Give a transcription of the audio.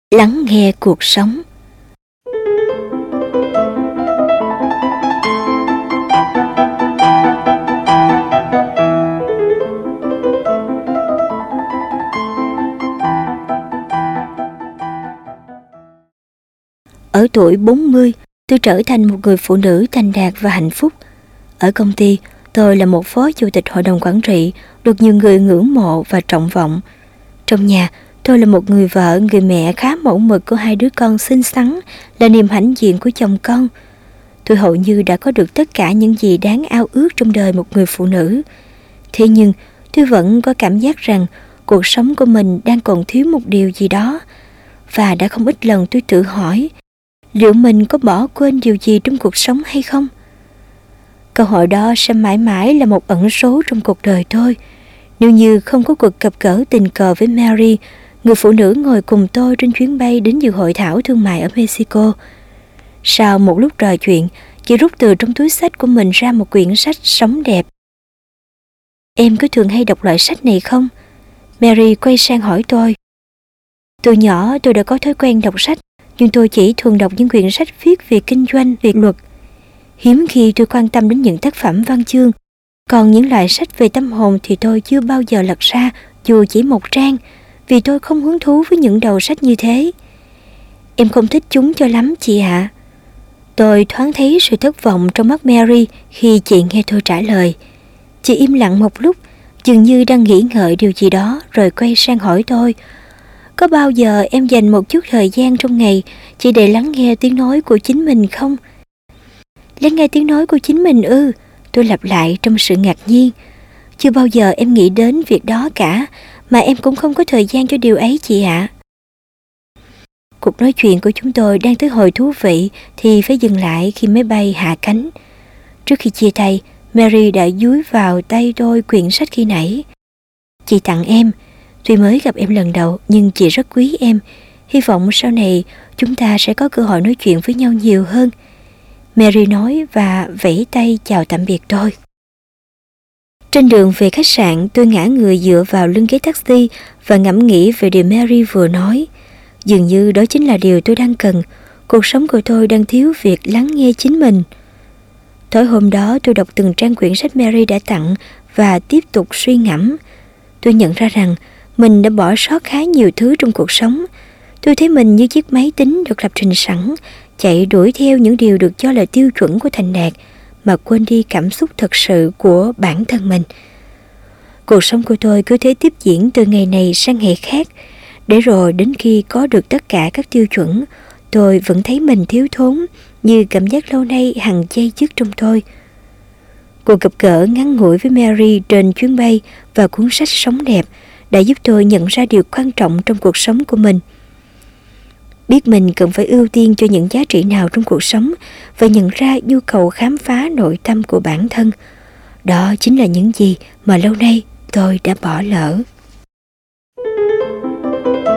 Lắng nghe cuộc sống. Ở tuổi 40, tôi trở thành một người phụ nữ thành đạt và hạnh phúc. Ở công ty, tôi là một phó chủ tịch hội đồng quản trị, được nhiều người ngưỡng mộ và trọng vọng. Trong nhà, tôi là một người vợ, người mẹ khá mẫu mực của 2 đứa con xinh xắn, là niềm hãnh diện của chồng con. Tôi hầu như đã có được tất cả những gì đáng ao ước trong đời một người phụ nữ. Thế nhưng, tôi vẫn có cảm giác rằng cuộc sống của mình đang còn thiếu một điều gì đó. Và đã không ít lần tôi tự hỏi, liệu mình có bỏ quên điều gì trong cuộc sống hay không? Câu hỏi đó sẽ mãi mãi là một ẩn số trong cuộc đời tôi. Nếu như không có cuộc gặp gỡ tình cờ với Mary, người phụ nữ ngồi cùng tôi trên chuyến bay đến dự hội thảo thương mại ở Mexico. Sau một lúc trò chuyện, chị rút từ trong túi xách của mình ra một quyển sách sống đẹp. Em có thường hay đọc loại sách này không? Mary quay sang hỏi tôi. Từ nhỏ tôi đã có thói quen đọc sách, nhưng tôi chỉ thường đọc những quyển sách viết về kinh doanh, về luật. Hiếm khi tôi quan tâm đến những tác phẩm văn chương. Còn những loại sách về tâm hồn thì tôi chưa bao giờ lật ra, dù chỉ một trang, vì tôi không hứng thú với những đầu sách như thế. Em không thích chúng cho lắm chị ạ. Tôi thoáng thấy sự thất vọng trong mắt Mary khi chị nghe tôi trả lời. Chị im lặng một lúc, dường như đang nghĩ ngợi điều gì đó, rồi quay sang hỏi tôi. Có bao giờ em dành một chút thời gian trong ngày chỉ để lắng nghe tiếng nói của chính mình không? Lắng nghe tiếng nói của chính mình ư? Tôi lặp lại trong sự ngạc nhiên. Chưa bao giờ em nghĩ đến việc đó cả, mà em cũng không có thời gian cho điều ấy chị ạ. Cuộc nói chuyện của chúng tôi đang tới hồi thú vị thì phải dừng lại khi máy bay hạ cánh. Trước khi chia tay, Mary đã dúi vào tay tôi quyển sách khi nãy. Chị tặng em. Tuy mới gặp em lần đầu nhưng chị rất quý em. Hy vọng sau này chúng ta sẽ có cơ hội nói chuyện với nhau nhiều hơn. Mary nói và vẫy tay chào tạm biệt tôi. Trên đường về khách sạn, tôi ngã người dựa vào lưng ghế taxi và ngẫm nghĩ về điều Mary vừa nói. Dường như đó chính là điều tôi đang cần. Cuộc sống của tôi đang thiếu việc lắng nghe chính mình. Tối hôm đó tôi đọc từng trang quyển sách Mary đã tặng và tiếp tục suy ngẫm. Tôi nhận ra rằng mình đã bỏ sót khá nhiều thứ trong cuộc sống. Tôi thấy mình như chiếc máy tính được lập trình sẵn, chạy đuổi theo những điều được cho là tiêu chuẩn của thành đạt, mà quên đi cảm xúc thật sự của bản thân mình. Cuộc sống của tôi cứ thế tiếp diễn từ ngày này sang ngày khác, để rồi đến khi có được tất cả các tiêu chuẩn, tôi vẫn thấy mình thiếu thốn, như cảm giác lâu nay hằng chây chứt trong tôi. Cuộc gặp gỡ ngắn ngủi với Mary trên chuyến bay và cuốn sách Sống đẹp đã giúp tôi nhận ra điều quan trọng trong cuộc sống của mình. Biết mình cần phải ưu tiên cho những giá trị nào trong cuộc sống và nhận ra nhu cầu khám phá nội tâm của bản thân. Đó chính là những gì mà lâu nay tôi đã bỏ lỡ.